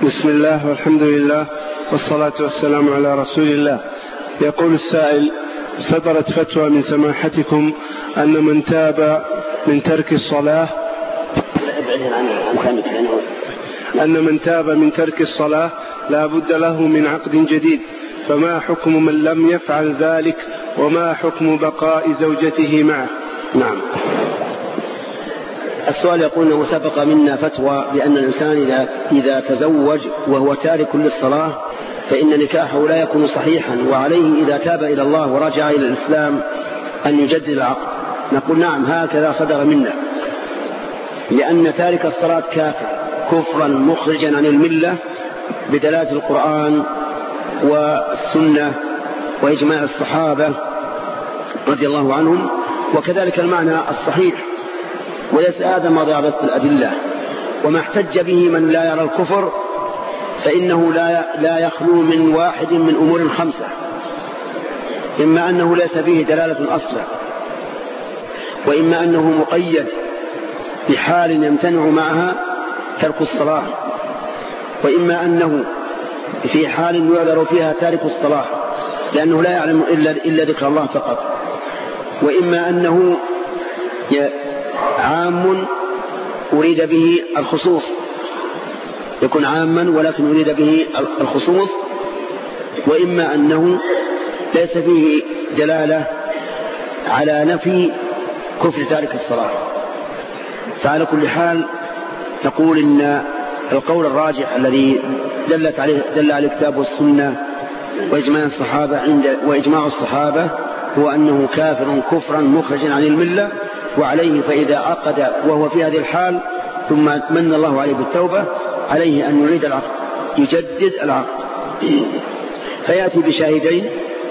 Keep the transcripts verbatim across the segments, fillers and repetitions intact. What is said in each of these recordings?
بسم الله والحمد لله والصلاة والسلام على رسول الله. يقول السائل: صدرت فتوى من سماحتكم أن من تاب من ترك الصلاة أن من تاب من ترك الصلاة لا بد له من عقد جديد، فما حكم من لم يفعل ذلك، وما حكم بقاء زوجته معه؟ نعم. السؤال يقول أنه سبق منا فتوى بأن الإنسان إذا, إذا تزوج وهو تارك للصلاة فإن نكاحه لا يكون صحيحا، وعليه إذا تاب إلى الله ورجع إلى الإسلام أن يجدد العقد. نقول نعم، هكذا صدر منا، لأن تارك الصلاة كافر كفرا مخرجا عن الملة بدلالة القرآن والسنة وإجماع الصحابة رضي الله عنهم، وكذلك المعنى الصحيح، وليس هذا ما ضيع بس الأدلة. وما احتج به من لا يرى الكفر فإنه لا لا يخلو من واحد من أمور خمسة: إما أنه ليس فيه دلالة أصلا، وإما أنه مقيد بحال يمتنع معها ترك الصلاة، وإما أنه في حال يعذر فيها تارك الصلاة لأنه لا يعلم إلا, إلا ذكر الله فقط، وإما أنه عام أريد به الخصوص، يكون عاما ولكن أريد به الخصوص، وإما أنه ليس فيه دلالة على نفي كفر تارك الصلاة. فعلى كل حال نقول إن القول الراجح الذي دلت عليه دل على الكتاب والسنة وإجماع الصحابة عند وإجماع الصحابة هو أنه كافر كفرا مخرجا عن الملة، وعليه فإذا عقد وهو في هذه الحال ثم من الله عليه بالتوبة عليه أن يريد العقد، يجدد العقد، فيأتي بشاهدين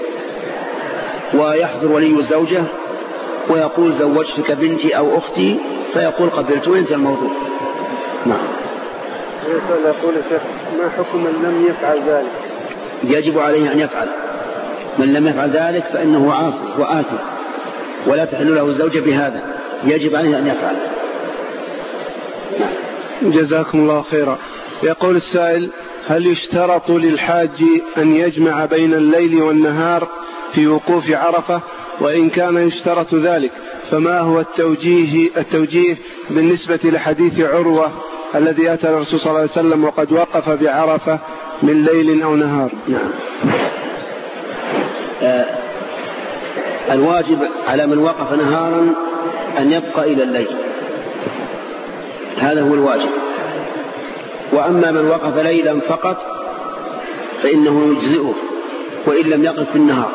ويحضر ولي الزوجة ويقول زوجتك بنتي أو أختي، فيقول قبلت، وينتهي الموضوع. نعم. يقول الشيخ: ما حكم من لم يفعل ذلك؟ يجب عليه أن يفعل. من لم يفعل ذلك فإنه عاصي وآثم، ولا تحل له الزوجة بهذا، يجب عليه أن يفعل. جزاكم الله خيرا. يقول السائل: هل يشترط للحاج أن يجمع بين الليل والنهار في وقوف عرفة؟ وإن كان يشترط ذلك فما هو التوجيه, التوجيه بالنسبة لحديث عروة الذي أتى الرسول صلى الله عليه وسلم وقد وقف بعرفة من ليل أو نهار؟ نعم. آه الواجب على من وقف نهارا أن يبقى إلى الليل، هذا هو الواجب. وأما من وقف ليلا فقط فإنه يجزئه وإن لم يقف في النهار.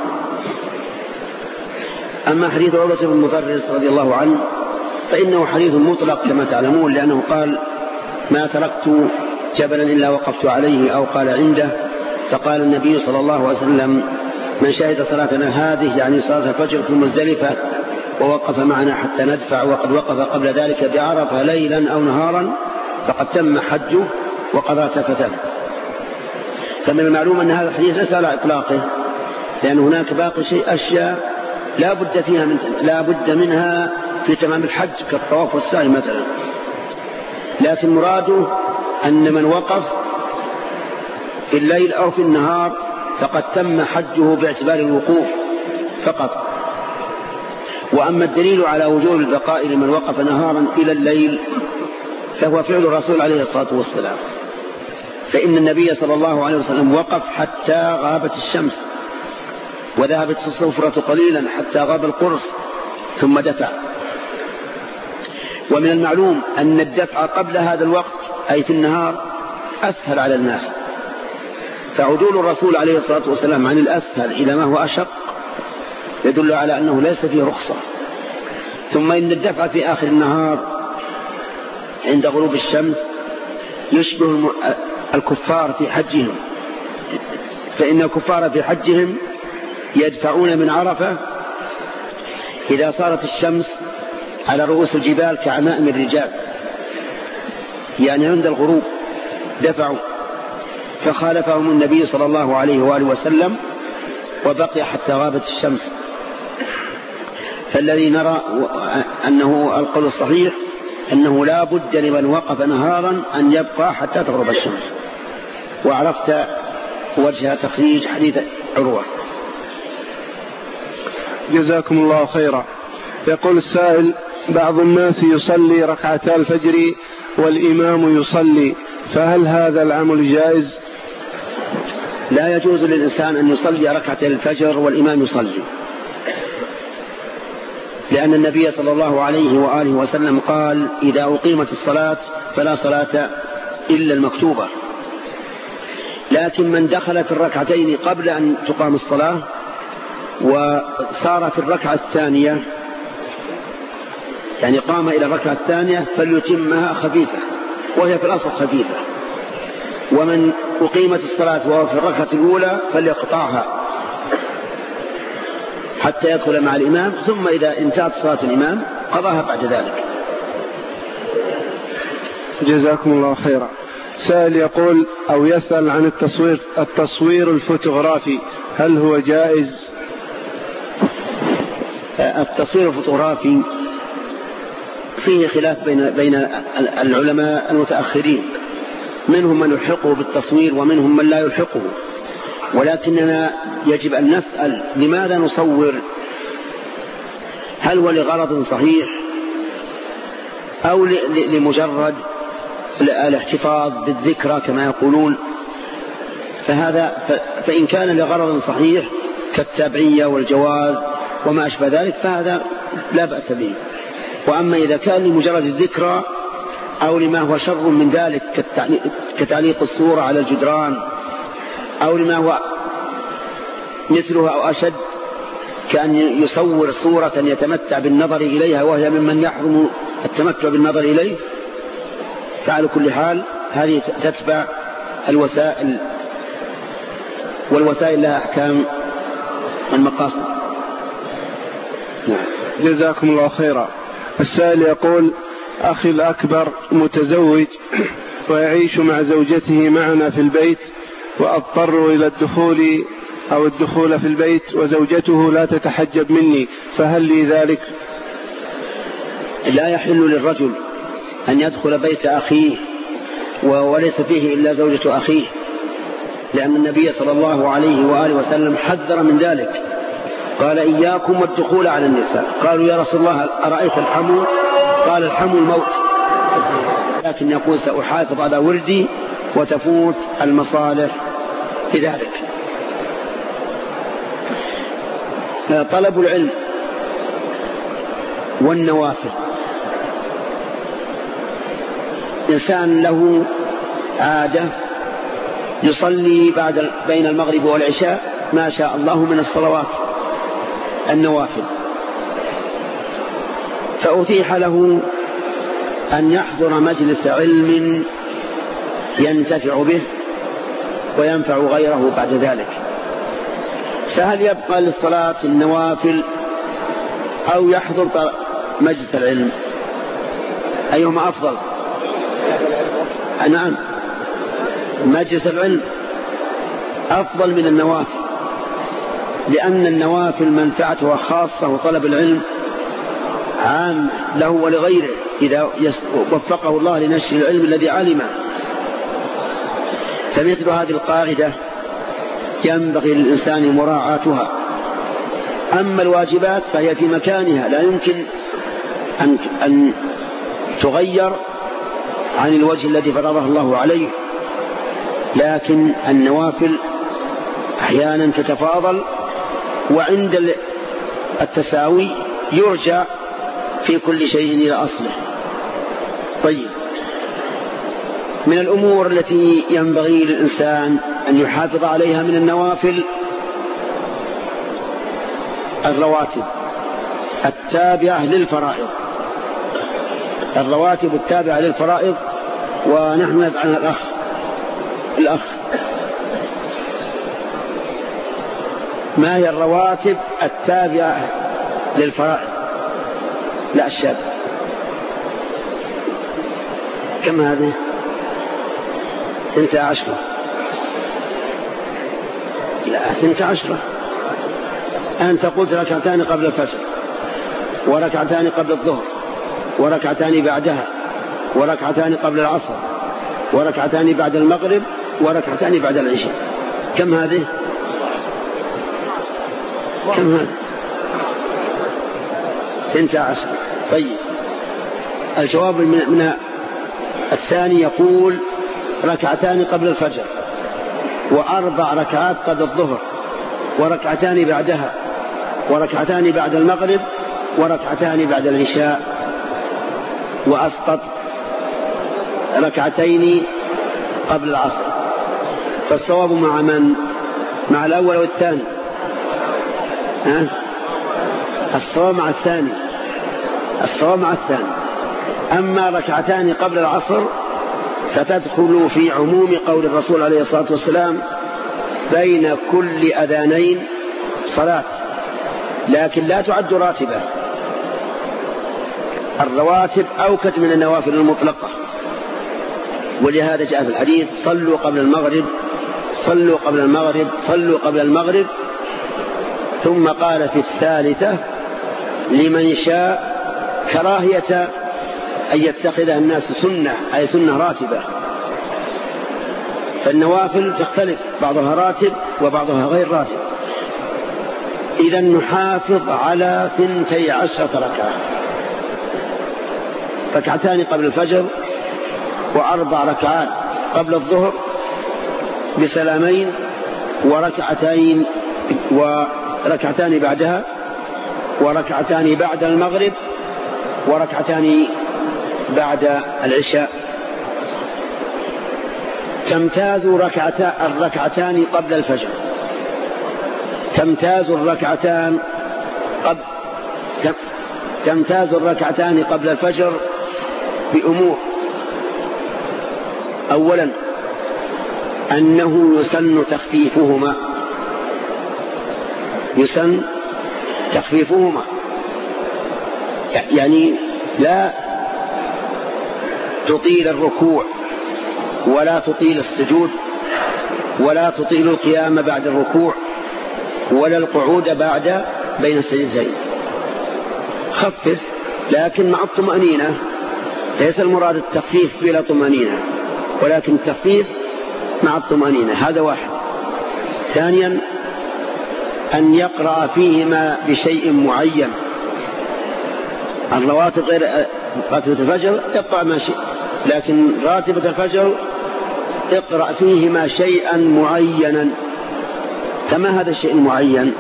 أما حديث عروة بن مطرس رضي الله عنه فإنه حديث مطلق كما تعلمون، لأنه قال: ما تركت جبلا إلا وقفت عليه، أو قال عنده. فقال النبي صلى الله عليه وسلم: من شهد صلاتنا هذه، يعني صلاة الفجر، في مزدلفة ووقف معنا حتى ندفع، وقد وقف قبل ذلك بعرفة ليلا أو نهارا، فقد تم حجه وقضى تفته. فمن المعلوم أن هذا الحديث ليس على إطلاقه، لأن هناك باقي شيء أشياء لا بد فيها من لا بد منها في تمام الحج كالطواف والسعي مثلا، لكن مراده أن من وقف في الليل أو في النهار فقد تم حجه باعتبار الوقوف فقط. وأما الدليل على وجوب البقاء لمن وقف نهارا إلى الليل فهو فعل الرسول عليه الصلاة والسلام، فإن النبي صلى الله عليه وسلم وقف حتى غابت الشمس، وذهبت الصفرة قليلا حتى غاب القرص ثم دفع. ومن المعلوم أن الدفع قبل هذا الوقت أي في النهار أسهل على الناس، فعدول الرسول عليه الصلاة والسلام عن الأسهل إلى ما هو أشق يدل على أنه ليس فيه رخصة. ثم إن الدفع في آخر النهار عند غروب الشمس يشبه الكفار في حجهم، فإن الكفار في حجهم يدفعون من عرفة إذا صارت الشمس على رؤوس الجبال كعمائم الرجال، يعني عند الغروب دفعوا، فخالفهم النبي صلى الله عليه وآله وسلم وبقي حتى غابت الشمس. فالذي نرى أنه القول الصحيح أنه لا بد لمن وقف نهارا أن يبقى حتى تغرب الشمس. وعرفت وجه تخريج حديث عروة. جزاكم الله خيرا. يقول السائل: بعض الناس يصلي ركعتا الفجر والإمام يصلي، فهل هذا العمل جائز؟ لا يجوز للإنسان أن يصلي ركعتي الفجر والإمام يصلي، لأن النبي صلى الله عليه وآله وسلم قال: إذا أقيمت الصلاة فلا صلاة إلا المكتوبة. لكن من دخل في الركعتين قبل أن تقام الصلاة وصار في الركعة الثانية، يعني قام إلى الركعة الثانية، فليتمها خفيفة، وهي في الأصل خفيفة. ومن أقيمت الصلاة وهو في الركعة الأولى فليقطعها حتى يدخل مع الإمام، ثم إذا انتهت صلاة الإمام قضاها بعد ذلك. جزاكم الله خيرا. سائل يقول أو يسأل عن التصوير التصوير الفوتوغرافي، هل هو جائز؟ التصوير الفوتوغرافي فيه خلاف بين بين العلماء المتأخرين، منهم من يلحقه بالتصوير ومنهم من لا يلحقه، ولكننا يجب أن نسأل: لماذا نصور؟ هل هو لغرض صحيح أو لمجرد الاحتفاظ بالذكرى كما يقولون؟ فهذا فإن كان لغرض صحيح كالتابعية والجواز وما أشبه ذلك فهذا لا بأس به. وأما إذا كان لمجرد الذكرى أو لما هو شر من ذلك كتعليق الصورة على الجدران، أو لما هو مثلها أو أشد كأن يصور صورة يتمتع بالنظر إليها وهي ممن يحرم التمتع بالنظر إليه، فعلى كل حال هذه تتبع الوسائل، والوسائل لها أحكام المقاصد. جزاكم الله خيرا. السائل يقول: أخي الأكبر متزوج ويعيش مع زوجته معنا في البيت، وأضطر إلى الدخول أو الدخول في البيت وزوجته لا تتحجب مني، فهل لي ذلك؟ لا يحل للرجل أن يدخل بيت أخيه وليس فيه إلا زوجة أخيه، لأن النبي صلى الله عليه وآله وسلم حذر من ذلك، قال: إياكم والدخول على النساء. قالوا: يا رسول الله أرأيت الحمو؟ قال: الحمو الموت. لكن يقول: سأحافظ على وردي وتفوت المصالح بذلك. طلب العلم والنوافل، إنسان له عادة يصلي بعد بين المغرب والعشاء ما شاء الله من الصلوات النوافل، فأتيح له أن يحضر مجلس علم ينتفع به وينفع غيره بعد ذلك، فهل يبقى للصلاة النوافل أو يحضر مجلس العلم؟ أيهما أفضل؟ نعم، مجلس العلم أفضل من النوافل، لأن النوافل منفعتها خاصة وطلب العلم عام له ولغيره إذا وفقه الله لنشر العلم الذي علمه. فمثل هذه القاعدة ينبغي للإنسان مراعاتها. أما الواجبات فهي في مكانها لا يمكن أن, أن تغير عن الوجه الذي فرضه الله عليه، لكن النوافل أحيانا تتفاضل، وعند التساوي يرجع في كل شيء إلى أصله. طيب، من الأمور التي ينبغي للإنسان أن يحافظ عليها من النوافل الرواتب التابعة للفرائض، الرواتب التابعة للفرائض. ونحن نسأل عن الأخ الأخ ما هي الرواتب التابعة للفرائض؟ لا، الشاب. كم هذه؟ ثنتا عشرة. لا، ثنتا عشرة. أنت قلت ركعتان قبل الفجر، وركعتان قبل الظهر، وركعتان بعدها، وركعتان قبل العصر، وركعتان بعد المغرب، وركعتان بعد العشاء. كم هذه؟ كم هذه؟ ثنتا عشر. طيب الجواب من الثاني يقول ركعتان قبل الفجر، وأربع ركعات قبل الظهر، وركعتان بعدها، وركعتان بعد المغرب، وركعتان بعد العشاء، وأسقط ركعتين قبل العصر. فالصواب مع من؟ مع الأول والثاني؟ ها؟ الصواب مع الثاني. الصواب مع الثاني. أما ركعتان قبل العصر فتدخل في عموم قول الرسول عليه الصلاة والسلام بين كل أذانين صلاة، لكن لا تعد راتبة. الرواتب أوكت من النوافل المطلقة، ولهذا جاء في الحديث صلوا قبل المغرب صلوا قبل المغرب صلوا قبل المغرب، ثم قال في الثالثة لمن شاء كراهية أن يتخذها الناس سنة، أي سنة راتبة. فالنوافل تختلف، بعضها راتب وبعضها غير راتب. إذا نحافظ على ثنتي عشرة ركعة، ركعتان قبل الفجر، وأربع ركعات قبل الظهر بسلامين، وركعتين وركعتان بعدها، وركعتان بعد المغرب، وركعتان بعد العشاء. تمتاز الركعتان قبل الفجر، تمتاز الركعتان قبل تمتاز الركعتان قبل الفجر بأمور. أولا أنه يسن تخفيفهما، يسن تخفيفهما، يعني لا تطيل الركوع ولا تطيل السجود ولا تطيل القيام بعد الركوع ولا القعود بعد بين السجدتين. خفف لكن مع الطمأنينة، ليس المراد التخفيف بلا طمأنينة، ولكن التخفيف مع الطمأنينة. هذا واحد. ثانيا أن يقرأ فيهما بشيء معين. الرواتب غير راتبة الفجر اقرأ ما شيء، لكن راتبة الفجر اقرأ فيهما شيئا معينا. فما هذا الشيء المعين؟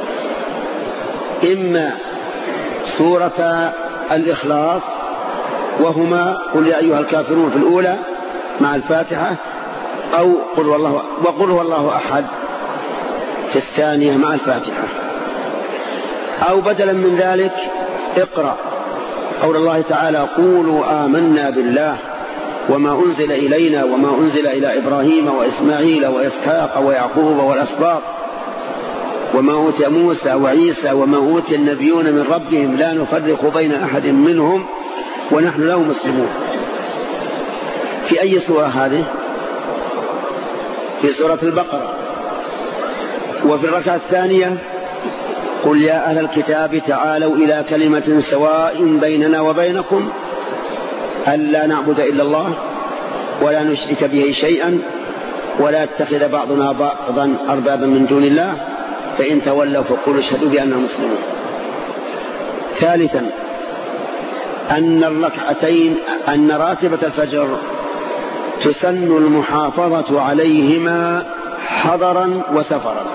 إما سورة الإخلاص، وهما قل يا أيها الكافرون في الأولى مع الفاتحة، أو قل هو الله وقل هو الله أحد في الثانية مع الفاتحة، أو بدلا من ذلك اقرأ قول الله تعالى قولوا آمنا بالله وما أنزل إلينا وما أنزل إلى إبراهيم وإسماعيل وإسحاق ويعقوب والأسباط وما أوتي موسى وعيسى وما أوتي النبيون من ربهم لا نفرق بين أحد منهم ونحن له مسلمون. في أي سورة هذه؟ في سورة البقرة. وفي الركعة الثانية قل يا أهل الكتاب تعالوا إلى كلمة سواء بيننا وبينكم ألا نعبد إلا الله ولا نشرك به شيئا ولا يتخذ بعضنا بعضا أربابا من دون الله فإن تولوا فقولوا اشهدوا بأننا مسلمون. ثالثا أن الركعتين أن راتبة الفجر تسن المحافظة عليهما حضرا وسفرا،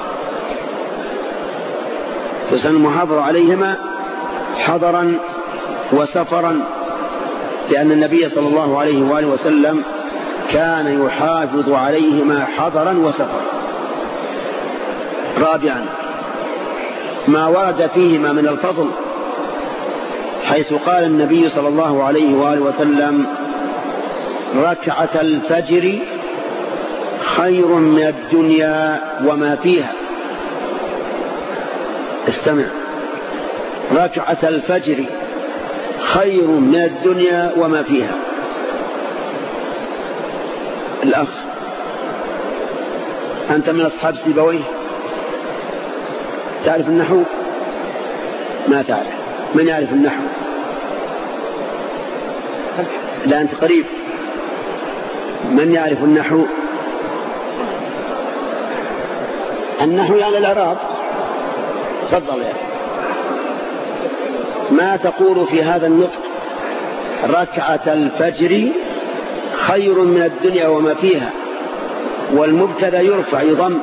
تسن المحافظة عليهما حضرا وسفرا، لأن النبي صلى الله عليه وآله وسلم كان يحافظ عليهما حضرا وسفرا. رابعا ما ورد فيهما من الفضل، حيث قال النبي صلى الله عليه وآله وسلم ركعة الفجر خير من الدنيا وما فيها. استمع، ركعة الفجر خير من الدنيا وما فيها. الأخ أنت من أصحاب سيبويه، تعرف النحو؟ ما تعرف. من يعرف النحو؟ لا أنت قريب. من يعرف النحو؟ النحو يعني الإعراب. تفضل يا ما تقول في هذا النطق؟ ركعة الفجر خير من الدنيا وما فيها، والمبتدا يرفع يضم،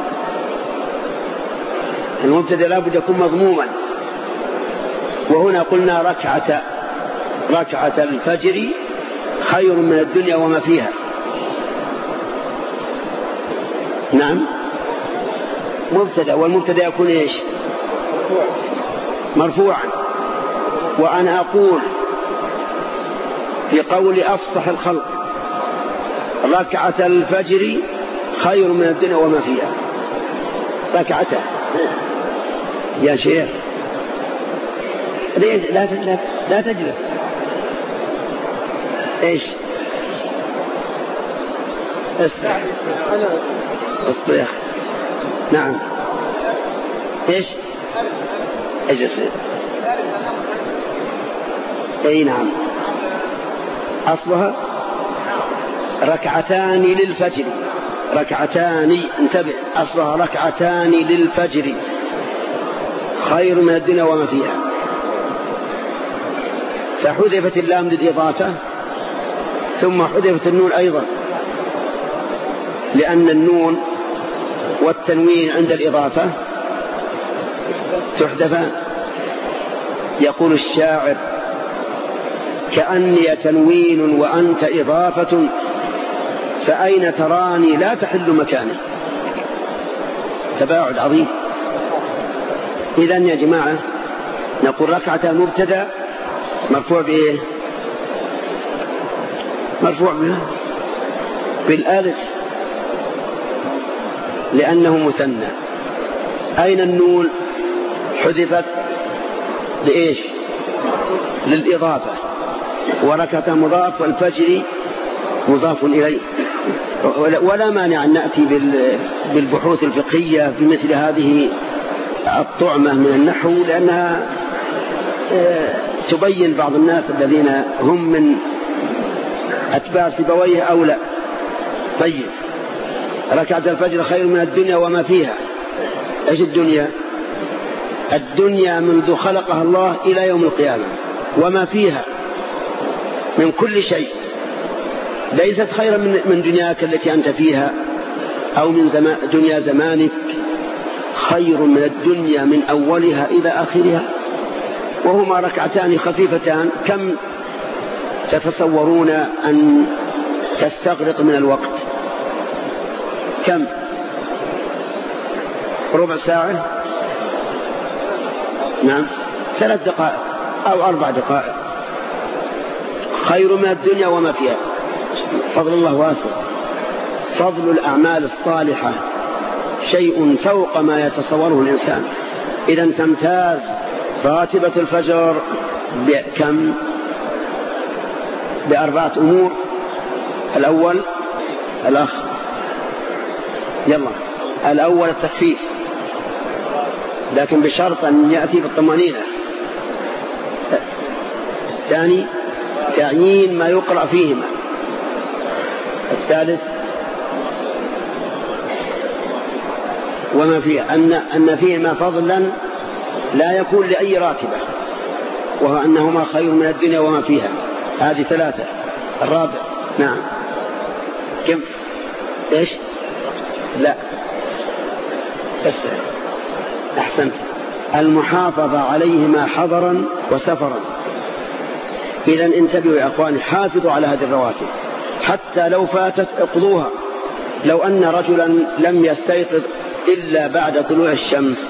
المبتدا لابد يكون مضموما، وهنا قلنا ركعة ركعة الفجر خير من الدنيا وما فيها. نعم مبتدا، والمبتدا يكون ايش؟ مرفوعا. وأنا أقول في قول أفصح الخلق ركعة الفجر خير من الدنيا وما فيها. ركعته يا شيخ لا لا لا تجلس. ايش استع اصبح. نعم ايش اجلس. اي نعم اصلها ركعتان للفجر. ركعتان انتبه، اصلها ركعتان للفجر خير من الدنيا وما فيها. فحذفت اللام للإضافة، ثم حذفت النون أيضا، لأن النون والتنوين عند الإضافة تحذفان. يقول الشاعر كأني تنوين وأنت إضافة، فأين تراني لا تحل مكاني. تباعد عظيم. إذن يا جماعة نقول ركعة المبتدا مرفوع بإيه؟ مرفوع بالألف لأنه مثنى. أين النون؟ حذفت لإيش؟ للإضافة. وركعة مضاف والفجر مضاف إليه. ولا مانع أن نأتي بالبحوث الفقهية في مثل هذه الطعمة من النحو، لأنها تبين بعض الناس الذين هم من أتباع سيبويه أو لا. طيب ركعة الفجر خير من الدنيا وما فيها. إيش الدنيا؟ الدنيا منذ خلقها الله إلى يوم القيامة وما فيها من كل شيء، ليست خيرا من دنياك التي أنت فيها أو من زمان دنيا زمانك، خير من الدنيا من أولها إلى آخرها. وهما ركعتان خفيفتان. كم تتصورون أن تستغرق من الوقت؟ كم؟ ربع ساعة؟ نعم ثلاث دقائق أو أربع دقائق. خير من الدنيا وما فيها. فضل الله واسع. فضل الأعمال الصالحة شيء فوق ما يتصوره الإنسان. إذا تمتاز راتبة الفجر بكم؟ بأربعة أمور. الأول الأخ يلا الأول التخفيف، لكن بشرط أن يأتي بالطمأنينة. الثاني تعيين ما يقرأ فيهما. الثالث وما فيه أن, أن فيهما فضلا لا يكون لأي راتبة، وهو أنهما خير من الدنيا وما فيها. هذه ثلاثة. الرابع نعم كم؟ إيش؟ لا بس أحسنت. المحافظة عليهما حضرا وسفرا. إذن انتبهوا يا أخواني، حافظوا على هذه الرواتب حتى لو فاتت اقضوها. لو أن رجلا لم يستيقظ إلا بعد طلوع الشمس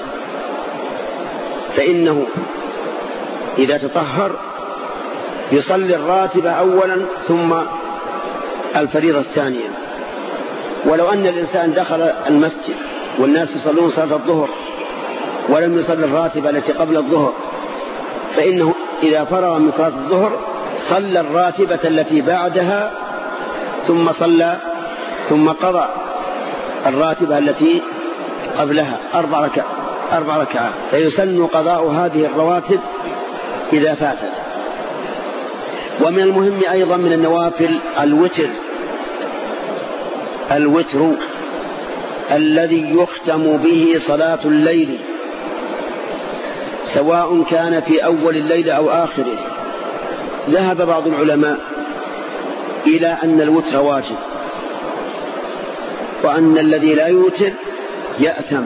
فإنه إذا تطهر يصلي الراتبة أولا ثم الفريضة الثانية. ولو أن الإنسان دخل المسجد والناس يصلون صلاة الظهر ولم يصلي الراتبة التي قبل الظهر، فإنه إذا فرغ من صلاة الظهر صلى الراتبة التي بعدها ثم صلى ثم قضى الراتبة التي قبلها أربع ركعات أربع ركعات. فيسن قضاء هذه الرواتب إذا فاتت. ومن المهم أيضا من النوافل الوتر. الوتر الذي يختم به صلاة الليل سواء كان في أول الليل أو آخره. ذهب بعض العلماء إلى أن الوتر واجب، وأن الذي لا يوتر يأثم،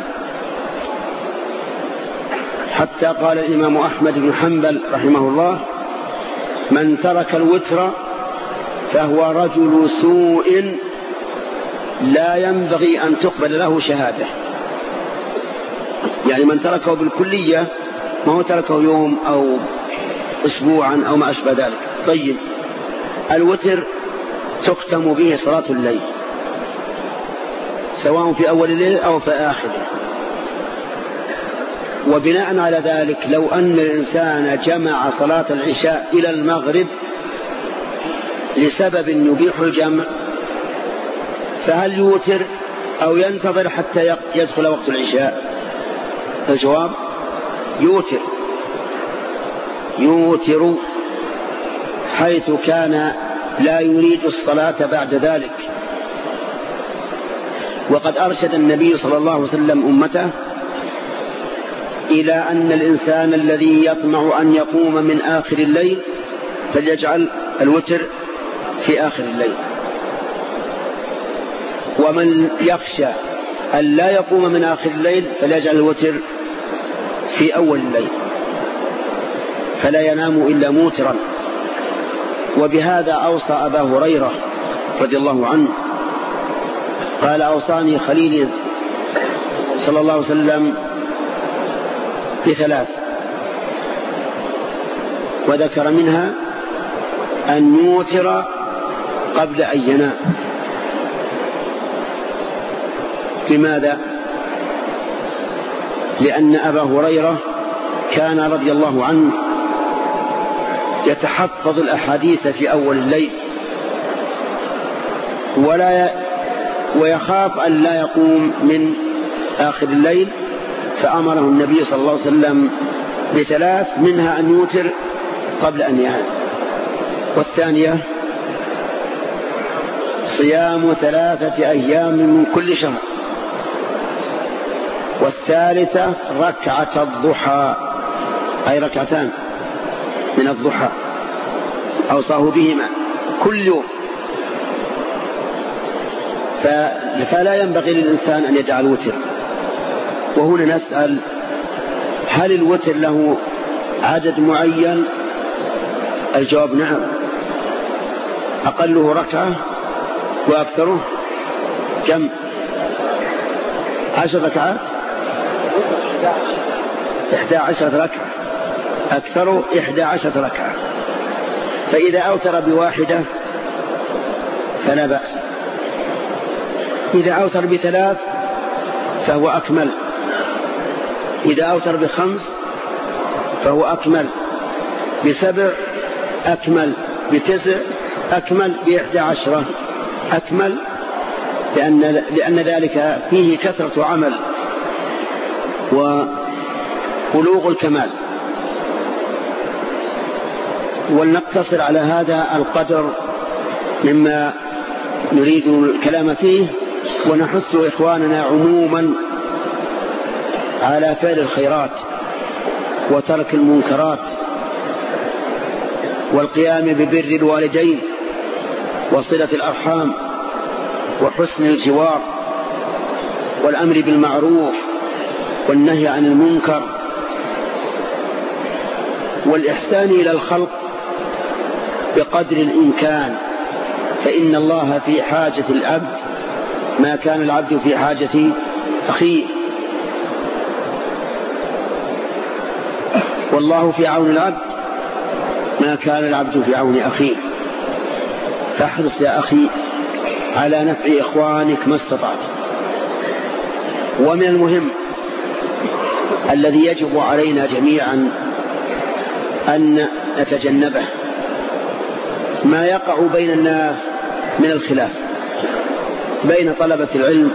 حتى قال الإمام أحمد بن حنبل رحمه الله: من ترك الوتر فهو رجل سوء لا ينبغي أن تقبل له شهادة. يعني من تركه بالكلية، ما هو تركه يوم أو أسبوعا أو ما أشبه ذلك. طيب، الوتر تختم به صلاة الليل سواء في أول الليل أو في آخره. وبناء على ذلك لو أن الإنسان جمع صلاة العشاء إلى المغرب لسبب يبيح الجمع، فهل يوتر أو ينتظر حتى يدخل وقت العشاء؟ الجواب: يوتر يوتر حيث كان لا يريد الصلاة بعد ذلك. وقد أرشد النبي صلى الله عليه وسلم أمته إلى أن الإنسان الذي يطمع أن يقوم من آخر الليل فليجعل الوتر في آخر الليل، ومن يخشى أن لا يقوم من آخر الليل فليجعل الوتر في أول الليل، فلا ينام إلا موترا. وبهذا أوصى أبا هريرة رضي الله عنه، قال: أوصاني خليلي صلى الله عليه وسلم بثلاث، وذكر منها أن يوتر قبل أن ينام. لماذا؟ لأن أبا هريرة كان رضي الله عنه يتحفظ الأحاديث في أول الليل ولا ويخاف أن لا يقوم من آخر الليل، فأمره النبي صلى الله عليه وسلم بثلاث، منها أن يوتر قبل أن ينام. والثانية صيام ثلاثة أيام من كل شهر. والثالثة ركعة الضحى، أي ركعتان من الضحى أوصاه بهما كل يوم. فلا ينبغي للإنسان أن يجعل وتر. وهنا نسأل: هل الوتر له عدد معين؟ الجواب: نعم، أقله ركعة وأكثره كم؟ عشر ركعات، إحدى عشرة ركعة، أكثره إحدى عشرة ركعة. فإذا أوتر بواحدة فلا بأس، إذا أوتر بثلاث فهو أكمل، إذا أوتر بخمس فهو أكمل، بسبع أكمل، بتسع أكمل، بإحدى عشرة أكمل، لأن, لأن ذلك فيه كثرة عمل وبلوغ الكمال. ولنقتصر على هذا القدر مما نريد الكلام فيه، ونحث إخواننا عموما على فعل الخيرات وترك المنكرات والقيام ببر الوالدين وصلة الأرحام وحسن الجوار والأمر بالمعروف والنهي عن المنكر والإحسان إلى الخلق بقدر الإمكان، فإن الله في حاجة العبد ما كان العبد في حاجة أخيه، والله في عون العبد ما كان العبد في عون أخيه. فاحرص يا أخي على نفع إخوانك ما استطعت. ومن المهم الذي يجب علينا جميعا أن نتجنبه ما يقع بين الناس من الخلاف بين طلبة العلم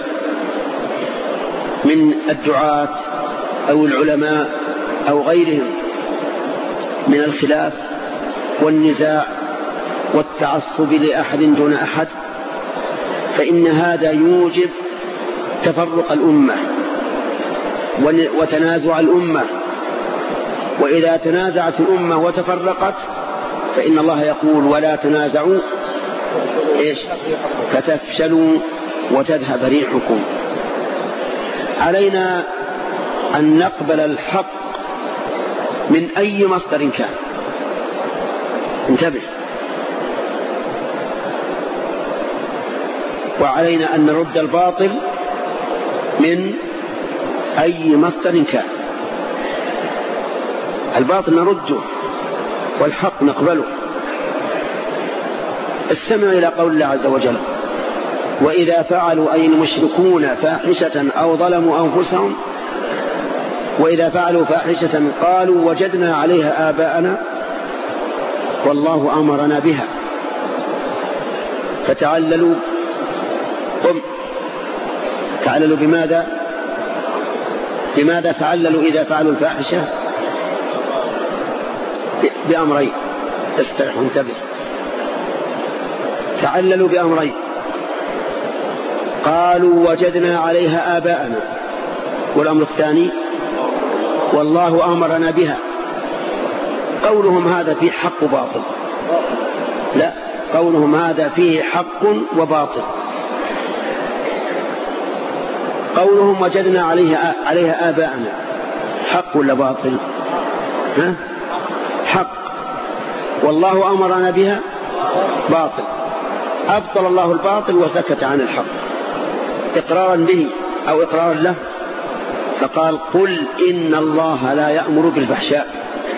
من الدعاة أو العلماء أو غيرهم، من الخلاف والنزاع والتعصب لأحد دون أحد، فإن هذا يوجب تفرق الأمة وتنازع الأمة. وإذا تنازعت الأمة وتفرقت فإن الله يقول ولا تنازعوا إيش فتفشلوا وتذهب ريحكم. علينا أن نقبل الحق من أي مصدر كان. انتبه. وعلينا أن نرد الباطل من أي مصدر كان. الباطل نرده والحق نقبله. استمع إلى قول الله عز وجل وإذا فعلوا أي المشركون فاحشة أو ظلموا أنفسهم وإذا فعلوا فاحشة قالوا وجدنا عليها آباءنا والله أمرنا بها فتعللوا قم تعللوا بماذا بماذا تعللوا إذا فعلوا الفاحشة؟ بأمرين. استرح وانتبه. تعللوا بأمرين. قالوا وجدنا عليها آباءنا والأمر الثاني والله أمرنا بها. قولهم هذا فيه حق وباطل. لا، قولهم هذا فيه حق وباطل. قولهم وجدنا عليها عليها آباءنا حق ولا باطل؟ ها؟ حق. والله أمرنا بها باطل. أبطل الله الباطل وسكت عن الحق إقرارا به أو إقرارا له. فقال قل إن الله لا يأمر بالفحشاء.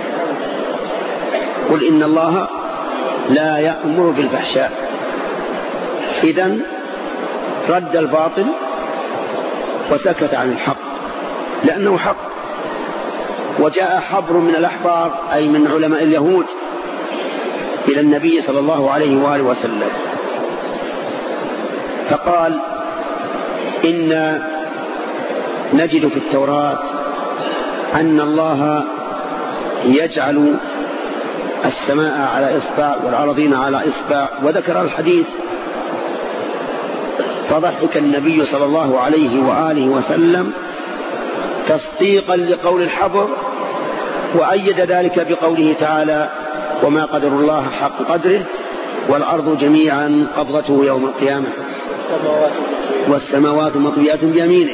قل إن الله لا يأمر بالفحشاء. إذن رد الباطل وسكت عن الحق لأنه حق. وجاء حبر من الأحبار أي من علماء اليهود إلى النبي صلى الله عليه وآله وسلم فقال إن نجد في التوراة أن الله يجعل السماء على إصبع والأرضين على إصبع وذكر الحديث. فضحك النبي صلى الله عليه وآله وسلم تصديقا لقول الحبر وأيد ذلك بقوله تعالى وما قدر الله حق قدره والأرض جميعا قبضته يوم القيامة والسماوات مطويات بيمينه.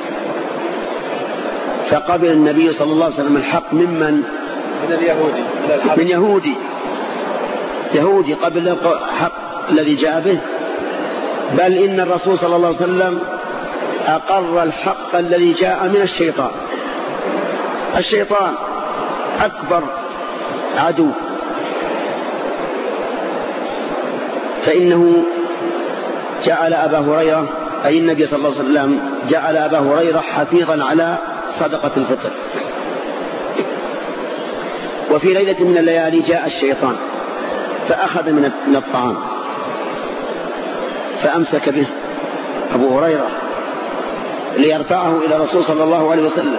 فقبل النبي صلى الله عليه وسلم الحق ممن؟ من اليهودي من يهودي يهودي قبل الحق الذي جاء به. بل إن الرسول صلى الله عليه وسلم أقر الحق الذي جاء من الشيطان. الشيطان أكبر عدو فإنه جعل أبا هريرة أي النبي صلى الله عليه وسلم جعل أبا هريرة حفيظا على صدقة الفطر. وفي ليلة من الليالي جاء الشيطان فأخذ من الطعام فأمسك به أبو هريرة ليرفعه إلى الرسول صلى الله عليه وسلم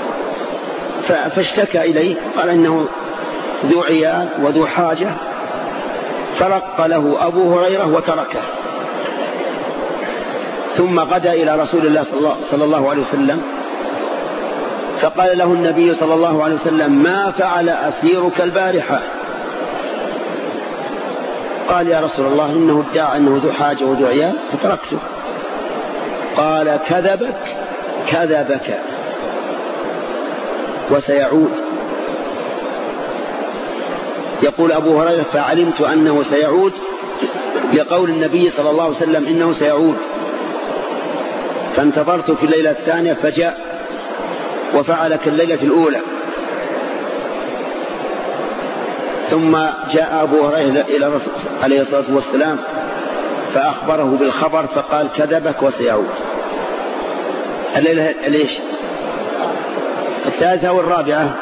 فاشتكى إليه قال إنه ذو عيال وذو حاجة فرق له أبو هريرة وتركه. ثم غدا إلى رسول الله صلى الله عليه وسلم فقال له النبي صلى الله عليه وسلم ما فعل أسيرك البارحة؟ قال يا رسول الله إنه ادعى أنه ذو حاجة وذو عيال فتركته. قال كذبك كذبك وسيعود. يقول أبو هريرة فعلمت أنه سيعود لقول النبي صلى الله عليه وسلم إنه سيعود فانتظرت في الليلة الثانية فجاء وفعل كالليلة الأولى. ثم جاء أبو هريرة إلى الرسول عليه الصلاة والسلام فأخبره بالخبر فقال كذبك وسيعود. الليلة ليش الثالثة والرابعة؟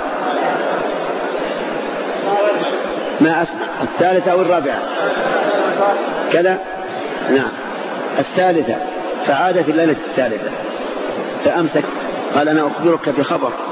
ما أسمع. الثالثة والرابعة كذا. نعم الثالثة. فعاد في الليلة الثالثة فأمسك قال أنا أخبرك بخبر